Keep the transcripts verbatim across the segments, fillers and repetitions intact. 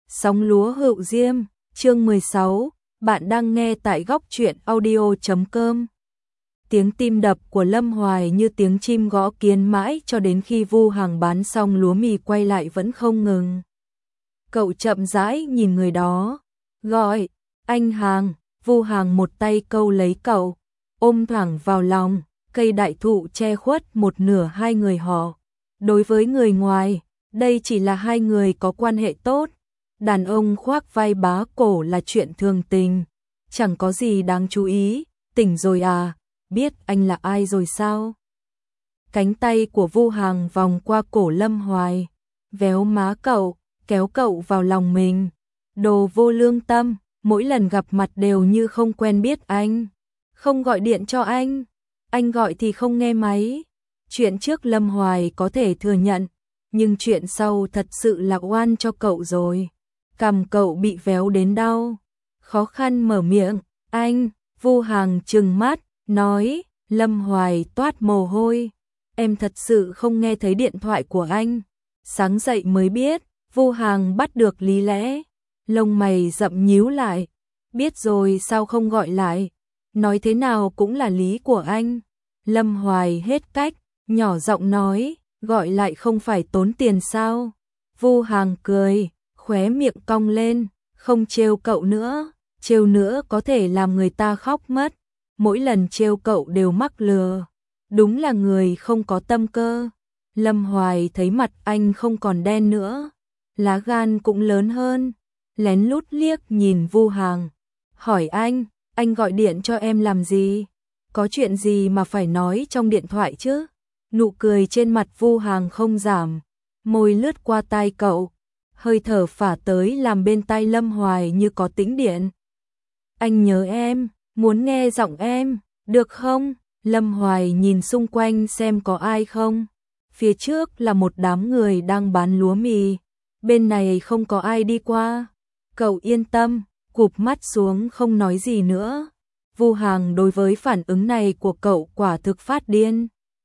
Sóng lúa hựu diêm, chương mười sáu, bạn đang nghe tại góc truyện audio chấm com. Tiếng tim đập của Lâm Hoài như tiếng chim gõ kiến mãi cho đến khi Vu Hàng bán xong lúa mì quay lại vẫn không ngừng. Cậu chậm rãi nhìn người đó, gọi, anh Hàng. Vu Hàng một tay câu lấy cậu, ôm thẳng vào lòng. Cây đại thụ che khuất một nửa hai người họ. Đối với người ngoài, đây chỉ là hai người có quan hệ tốt. Đàn ông khoác vai bá cổ là chuyện thường tình, chẳng có gì đáng chú ý. Tỉnh rồi à, biết anh là ai rồi sao? Cánh tay của Vu Hàng vòng qua cổ Lâm Hoài, véo má cậu, kéo cậu vào lòng mình. Đồ vô lương tâm, mỗi lần gặp mặt đều như không quen biết anh. Không gọi điện cho anh, anh gọi thì không nghe máy. Chuyện trước Lâm Hoài có thể thừa nhận, nhưng chuyện sau thật sự là oan cho cậu rồi. Cằm cậu bị véo đến đau, khó khăn mở miệng, anh. Vu Hàng trừng mắt, nói. Lâm Hoài toát mồ hôi, em thật sự không nghe thấy điện thoại của anh. Sáng dậy mới biết. Vu Hàng bắt được lý lẽ, lông mày rậm nhíu lại. Biết rồi sao không gọi lại, nói thế nào cũng là lý của anh. Lâm Hoài hết cách, nhỏ giọng nói, gọi lại không phải tốn tiền sao? Vu Hàng cười, khóe miệng cong lên, không trêu cậu nữa, trêu nữa có thể làm người ta khóc mất. Mỗi lần trêu cậu đều mắc lừa, đúng là người không có tâm cơ. Lâm Hoài thấy mặt anh không còn đen nữa, lá gan cũng lớn hơn, lén lút liếc nhìn Vu Hàng, hỏi anh, anh gọi điện cho em làm gì? Có chuyện gì mà phải nói trong điện thoại chứ? Nụ cười trên mặt Vu Hàng không giảm, môi lướt qua tai cậu, hơi thở phả tới làm bên tai Lâm Hoài như có tĩnh điện. Anh nhớ em, muốn nghe giọng em, được không? Lâm Hoài nhìn xung quanh xem có ai không. Phía trước là một đám người đang bán lúa mì, bên này không có ai đi qua. Cậu yên tâm, cụp mắt xuống không nói gì nữa. Vu Hàng đối với phản ứng này của cậu quả thực phát điên.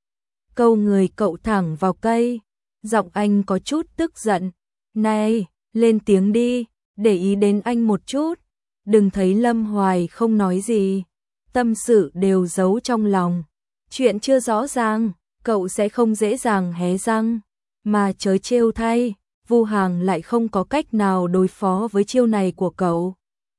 Câu người cậu thẳng vào cây, giọng anh có chút tức giận. Này, lên tiếng đi, để ý đến anh một chút. Đừng thấy Lâm Hoài không nói gì, tâm sự đều giấu trong lòng. Chuyện chưa rõ ràng, cậu sẽ không dễ dàng hé răng. Mà chớ trêu thay, Vu Hàng lại không có cách nào đối phó với chiêu này của cậu.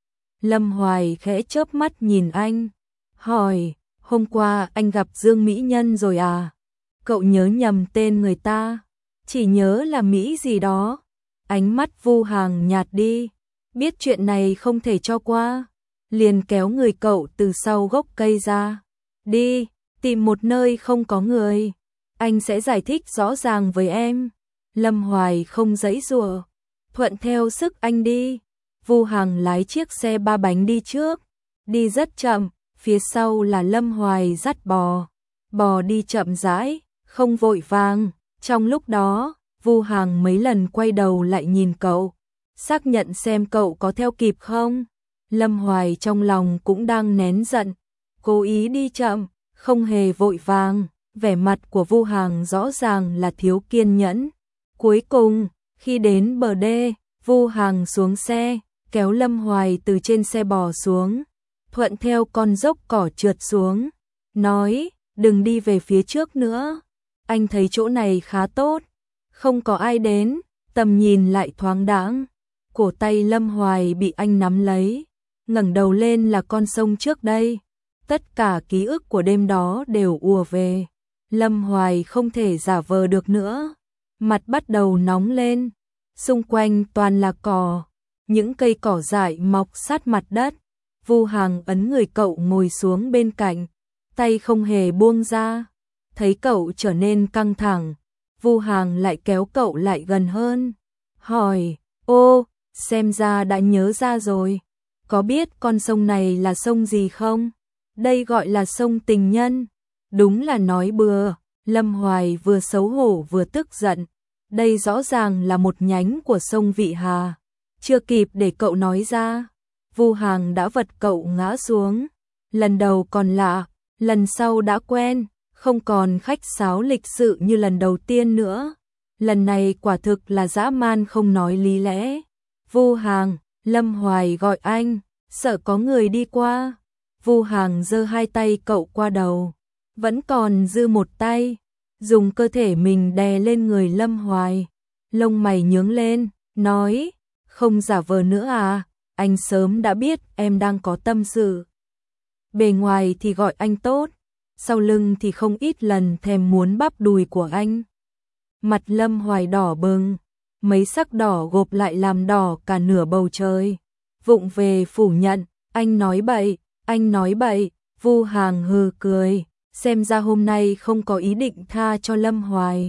Lâm Hoài khẽ chớp mắt nhìn anh, hỏi, hôm qua anh gặp Dương Mỹ Nhân rồi à? Cậu nhớ nhầm tên người ta, chỉ nhớ là Mỹ gì đó. Ánh mắt Vu Hàng nhạt đi, biết chuyện này không thể cho qua, liền kéo người cậu từ sau gốc cây ra. Đi, tìm một nơi không có người, anh sẽ giải thích rõ ràng với em. Lâm Hoài không giãy giụa, thuận theo sức anh đi. Vu Hàng lái chiếc xe ba bánh đi trước, đi rất chậm, phía sau là Lâm Hoài dắt bò. Bò đi chậm rãi, không vội vàng. Trong lúc đó, Vu Hàng mấy lần quay đầu lại nhìn cậu, xác nhận xem cậu có theo kịp không. Lâm Hoài trong lòng cũng đang nén giận, cố ý đi chậm, không hề vội vàng. Vẻ mặt của Vu Hàng rõ ràng là thiếu kiên nhẫn. Cuối cùng, khi đến bờ đê, Vu Hàng xuống xe, kéo Lâm Hoài từ trên xe bò xuống, thuận theo con dốc cỏ trượt xuống, nói, đừng đi về phía trước nữa, anh thấy chỗ này khá tốt, không có ai đến, tầm nhìn lại thoáng đãng. Cổ tay Lâm Hoài bị anh nắm lấy, ngẩng đầu lên là con sông trước đây, tất cả ký ức của đêm đó đều ùa về. Lâm Hoài không thể giả vờ được nữa, mặt bắt đầu nóng lên, xung quanh toàn là cỏ, những cây cỏ dại mọc sát mặt đất. Vu Hàng ấn người cậu ngồi xuống bên cạnh, tay không hề buông ra. Thấy cậu trở nên căng thẳng, Vu Hàng lại kéo cậu lại gần hơn, hỏi, ô, xem ra đã nhớ ra rồi, có biết con sông này là sông gì không? Đây gọi là sông Tình Nhân. Đúng là nói bừa. Lâm Hoài vừa xấu hổ vừa tức giận, đây rõ ràng là một nhánh của sông Vị Hà. Chưa kịp để cậu nói ra, Vu Hàng đã vật cậu ngã xuống. Lần đầu còn lạ, lần sau đã quen, không còn khách sáo lịch sự như lần đầu tiên nữa. Lần này quả thực là dã man không nói lý lẽ. Vu Hàng, Lâm Hoài gọi anh, sợ có người đi qua. Vu Hàng giơ hai tay cậu qua đầu, vẫn còn dư một tay, dùng cơ thể mình đè lên người Lâm Hoài. Lông mày nhướng lên, nói, không giả vờ nữa à, anh sớm đã biết em đang có tâm sự. Bề ngoài thì gọi anh tốt, sau lưng thì không ít lần thèm muốn bắp đùi của anh. Mặt Lâm Hoài đỏ bừng, mấy sắc đỏ gộp lại làm đỏ cả nửa bầu trời. Vụng về phủ nhận, anh nói bậy, anh nói bậy. Vu Hàng hừ cười, xem ra hôm nay không có ý định tha cho Lâm Hoài.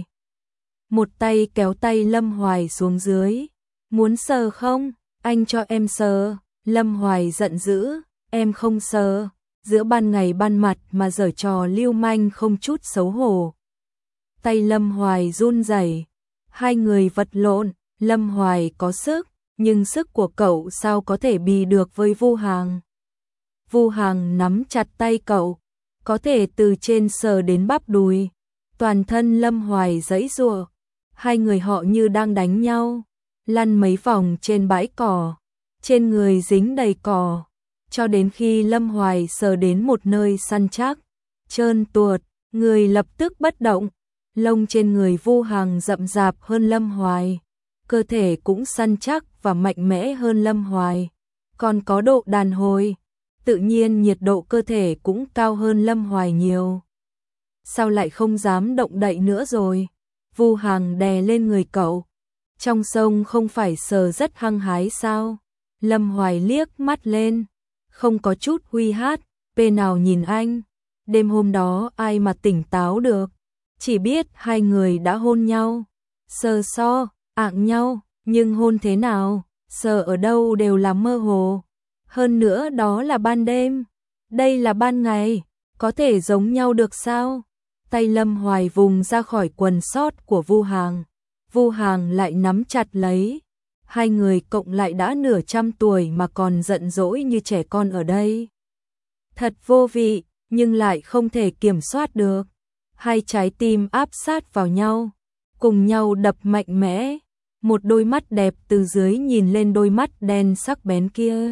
Một tay kéo tay Lâm Hoài xuống dưới, muốn sờ không? Anh cho em sờ. Lâm Hoài giận dữ, em không sờ, giữa ban ngày ban mặt mà giở trò lưu manh không chút xấu hổ. Tay Lâm Hoài run rẩy, hai người vật lộn. Lâm Hoài có sức, nhưng sức của cậu sao có thể bì được với Vu Hàng. Vu Hàng nắm chặt tay cậu, có thể từ trên sờ đến bắp đùi. Toàn thân Lâm Hoài giãy giụa, hai người họ như đang đánh nhau, lăn mấy vòng trên bãi cỏ, trên người dính đầy cỏ, cho đến khi Lâm Hoài sờ đến một nơi săn chắc, trơn tuột, người lập tức bất động. Lông trên người Vu Hàng rậm rạp hơn Lâm Hoài, cơ thể cũng săn chắc và mạnh mẽ hơn Lâm Hoài, còn có độ đàn hồi, tự nhiên nhiệt độ cơ thể cũng cao hơn Lâm Hoài nhiều. Sao lại không dám động đậy nữa rồi? Vu Hàng đè lên người cậu, trong sông không phải sờ rất hăng hái sao? Lâm Hoài liếc mắt lên, không có chút huy hát, pê nào nhìn anh, đêm hôm đó ai mà tỉnh táo được, chỉ biết hai người đã hôn nhau, sờ so, ạng nhau, nhưng hôn thế nào, sờ ở đâu đều là mơ hồ. Hơn nữa đó là ban đêm, đây là ban ngày, có thể giống nhau được sao? Tay Lâm Hoài vùng ra khỏi quần sót của Vu Hàng, Vu Hàng lại nắm chặt lấy. Hai người cộng lại đã nửa trăm tuổi mà còn giận dỗi như trẻ con ở đây. Thật vô vị, nhưng lại không thể kiểm soát được. Hai trái tim áp sát vào nhau, cùng nhau đập mạnh mẽ. Một đôi mắt đẹp từ dưới nhìn lên đôi mắt đen sắc bén kia.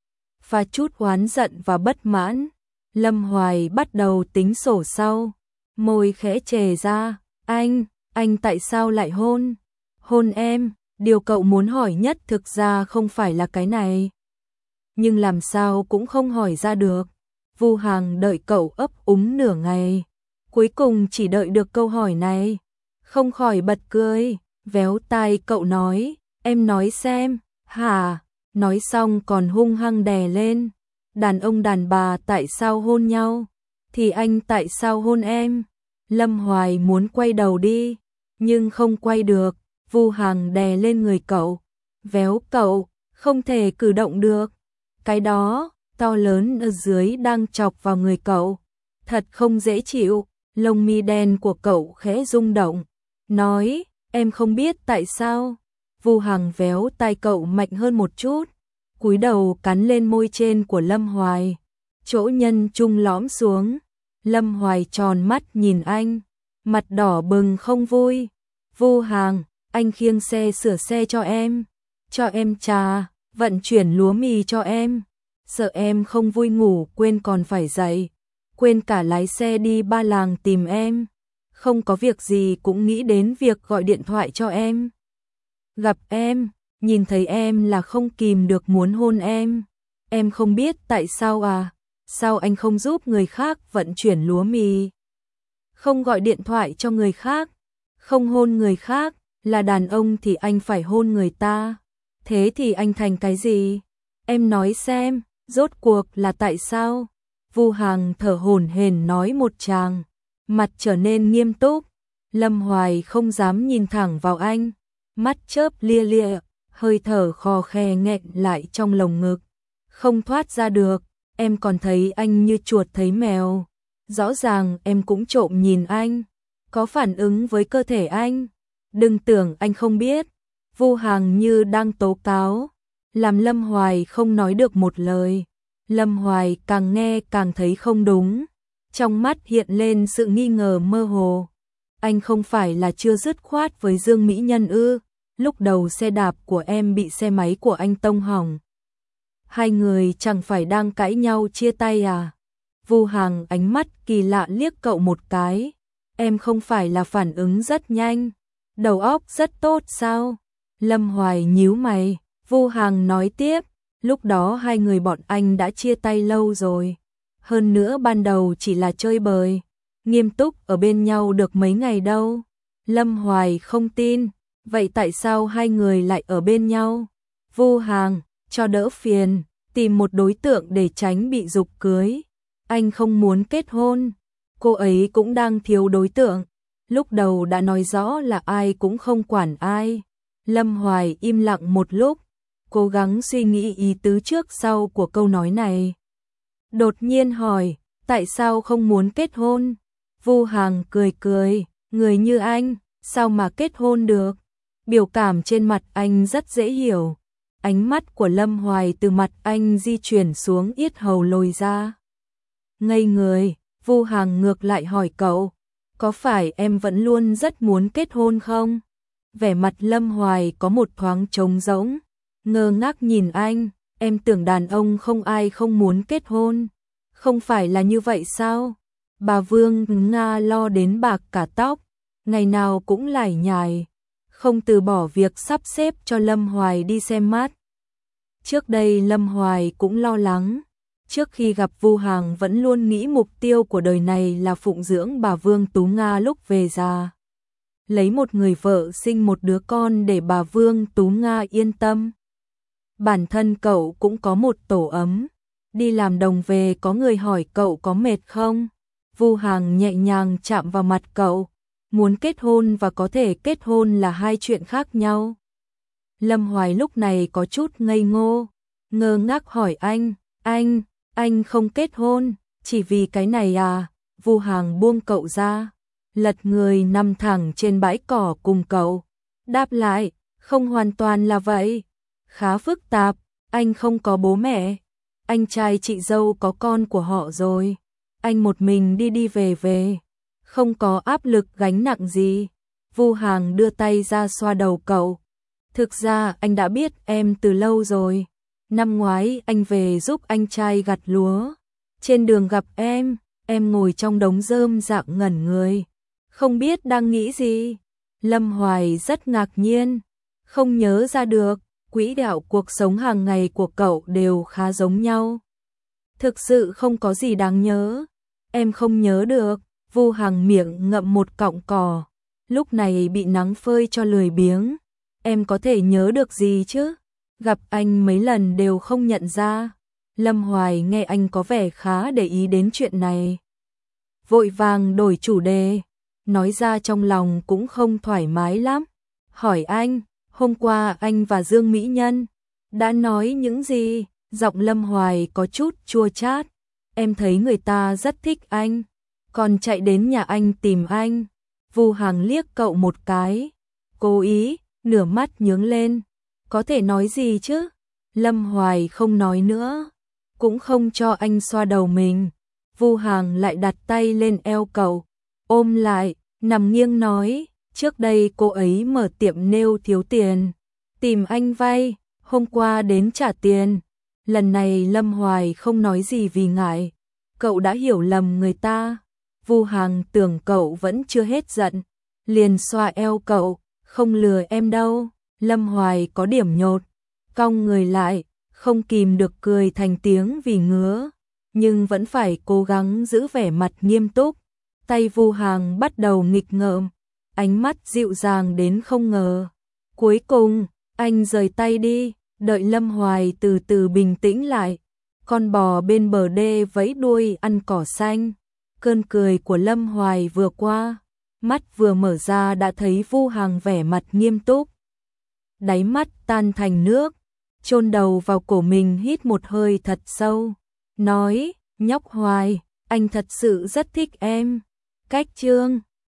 Và chút oán giận và bất mãn, Lâm Hoài bắt đầu tính sổ sau. Môi khẽ chề ra, anh, anh tại sao lại hôn? Hôn em, điều cậu muốn hỏi nhất thực ra không phải là cái này. Nhưng làm sao cũng không hỏi ra được. Vu Hàng đợi cậu ấp úng nửa ngày, cuối cùng chỉ đợi được câu hỏi này. Không khỏi bật cười, véo tai cậu nói, em nói xem, hả? Nói xong còn hung hăng đè lên. Đàn ông đàn bà tại sao hôn nhau? Thì anh tại sao hôn em? Lâm Hoài muốn quay đầu đi, nhưng không quay được. Vu Hàng đè lên người cậu, véo cậu, không thể cử động được. Cái đó, to lớn ở dưới đang chọc vào người cậu. Thật không dễ chịu, lông mi đen của cậu khẽ rung động. Nói, em không biết tại sao. Vu Hàng véo tai cậu mạnh hơn một chút, cúi đầu cắn lên môi trên của Lâm Hoài. Chỗ nhân trung lõm xuống. Lâm Hoài tròn mắt nhìn anh, mặt đỏ bừng không vui. Vu Hàng, anh khiêng xe sửa xe cho em, cho em trà, vận chuyển lúa mì cho em. Sợ em không vui ngủ quên còn phải dậy, quên cả lái xe đi Ba Làng tìm em. Không có việc gì cũng nghĩ đến việc gọi điện thoại cho em. Gặp em, nhìn thấy em là không kìm được muốn hôn em. Em không biết tại sao à? Sao anh không giúp người khác vận chuyển lúa mì? Không gọi điện thoại cho người khác, không hôn người khác, là đàn ông thì anh phải hôn người ta. Thế thì anh thành cái gì? Em nói xem, rốt cuộc là tại sao? Vu Hàng thở hổn hển nói một tràng, mặt trở nên nghiêm túc. Lâm Hoài không dám nhìn thẳng vào anh, mắt chớp lia lịa, hơi thở khò khè nghẹn lại trong lồng ngực, không thoát ra được. Em còn thấy anh như chuột thấy mèo. Rõ ràng em cũng trộm nhìn anh, có phản ứng với cơ thể anh. Đừng tưởng anh không biết. Vu Hàng như đang tố cáo, làm Lâm Hoài không nói được một lời. Lâm Hoài càng nghe càng thấy không đúng, trong mắt hiện lên sự nghi ngờ mơ hồ. Anh không phải là chưa dứt khoát với Dương Mỹ Nhân ư? lúc đầu xe đạp của em bị xe máy của anh tông hỏng. Hai người chẳng phải đang cãi nhau chia tay à? Vu Hằng ánh mắt kỳ lạ liếc cậu một cái. Em không phải là phản ứng rất nhanh, đầu óc rất tốt sao? Lâm Hoài nhíu mày, Vu Hằng nói tiếp, lúc đó hai người bọn anh đã chia tay lâu rồi. Hơn nữa ban đầu chỉ là chơi bời, nghiêm túc ở bên nhau được mấy ngày đâu. Lâm Hoài không tin, vậy tại sao hai người lại ở bên nhau? Vu Hằng, cho đỡ phiền, tìm một đối tượng để tránh bị giục cưới. Anh không muốn kết hôn, cô ấy cũng đang thiếu đối tượng. Lúc đầu đã nói rõ là ai cũng không quản ai. Lâm Hoài im lặng một lúc, cố gắng suy nghĩ ý tứ trước sau của câu nói này. Đột nhiên hỏi, tại sao không muốn kết hôn? Vu Hằng cười cười, người như anh, sao mà kết hôn được? Biểu cảm trên mặt anh rất dễ hiểu. Ánh mắt của Lâm Hoài từ mặt anh di chuyển xuống yết hầu lồi ra. Ngây người, Vu Hằng ngược lại hỏi cậu, có phải em vẫn luôn rất muốn kết hôn không? Vẻ mặt Lâm Hoài có một thoáng trống rỗng, ngơ ngác nhìn anh, em tưởng đàn ông không ai không muốn kết hôn. Không phải là như vậy sao? Bà Vương Nga lo đến bạc cả tóc, ngày nào cũng lải nhải, không từ bỏ việc sắp xếp cho Lâm Hoài đi xem mắt. Trước đây Lâm Hoài cũng lo lắng, trước khi gặp Vu Hằng vẫn luôn nghĩ mục tiêu của đời này là phụng dưỡng bà Vương Tú Nga lúc về già. Lấy một người vợ sinh một đứa con để bà Vương Tú Nga yên tâm. Bản thân cậu cũng có một tổ ấm, đi làm đồng về có người hỏi cậu có mệt không? Vu Hằng nhẹ nhàng chạm vào mặt cậu, muốn kết hôn và có thể kết hôn là hai chuyện khác nhau. Lâm Hoài lúc này có chút ngây ngô, ngơ ngác hỏi anh, anh, anh không kết hôn, chỉ vì cái này à? Vu Hằng buông cậu ra, lật người nằm thẳng trên bãi cỏ cùng cậu. Đáp lại, không hoàn toàn là vậy, khá phức tạp, anh không có bố mẹ, anh trai chị dâu có con của họ rồi, anh một mình đi đi về về, không có áp lực gánh nặng gì. Vu Hằng đưa tay ra xoa đầu cậu. Thực ra anh đã biết em từ lâu rồi. Năm ngoái anh về giúp anh trai gặt lúa. Trên đường gặp em, em ngồi trong đống rơm rạng ngẩn người, không biết đang nghĩ gì. Lâm Hoài rất ngạc nhiên, không nhớ ra được, quỹ đạo cuộc sống hàng ngày của cậu đều khá giống nhau. Thực sự không có gì đáng nhớ, em không nhớ được. Vu Hằng miệng ngậm một cọng cỏ, lúc này bị nắng phơi cho lười biếng. Em có thể nhớ được gì chứ? Gặp anh mấy lần đều không nhận ra. Lâm Hoài nghe anh có vẻ khá để ý đến chuyện này, vội vàng đổi chủ đề, nói ra trong lòng cũng không thoải mái lắm. Hỏi anh, hôm qua anh và Dương Mỹ Nhân đã nói những gì? Giọng Lâm Hoài có chút chua chát. Em thấy người ta rất thích anh, còn chạy đến nhà anh tìm anh. Vu Hằng liếc cậu một cái, cố ý, nửa mắt nhướng lên. Có thể nói gì chứ? Lâm Hoài không nói nữa, cũng không cho anh xoa đầu mình. Vu Hằng lại đặt tay lên eo cậu, ôm lại, nằm nghiêng nói, trước đây cô ấy mở tiệm nail thiếu tiền, tìm anh vay, hôm qua đến trả tiền. Lần này Lâm Hoài không nói gì vì ngại, cậu đã hiểu lầm người ta. Vu Hằng tưởng cậu vẫn chưa hết giận, liền xoa eo cậu, không lừa em đâu. Lâm Hoài có điểm nhột, cong người lại, không kìm được cười thành tiếng vì ngứa, nhưng vẫn phải cố gắng giữ vẻ mặt nghiêm túc. Tay Vu Hằng bắt đầu nghịch ngợm, ánh mắt dịu dàng đến không ngờ. Cuối cùng, anh rời tay đi, đợi Lâm Hoài từ từ bình tĩnh lại. Con bò bên bờ đê vẫy đuôi ăn cỏ xanh. Cơn cười của Lâm Hoài vừa qua, mắt vừa mở ra đã thấy Vu Hằng vẻ mặt nghiêm túc. Đáy mắt tan thành nước, chôn đầu vào cổ mình hít một hơi thật sâu, nói, nhóc Hoài, anh thật sự rất thích em. Cách chương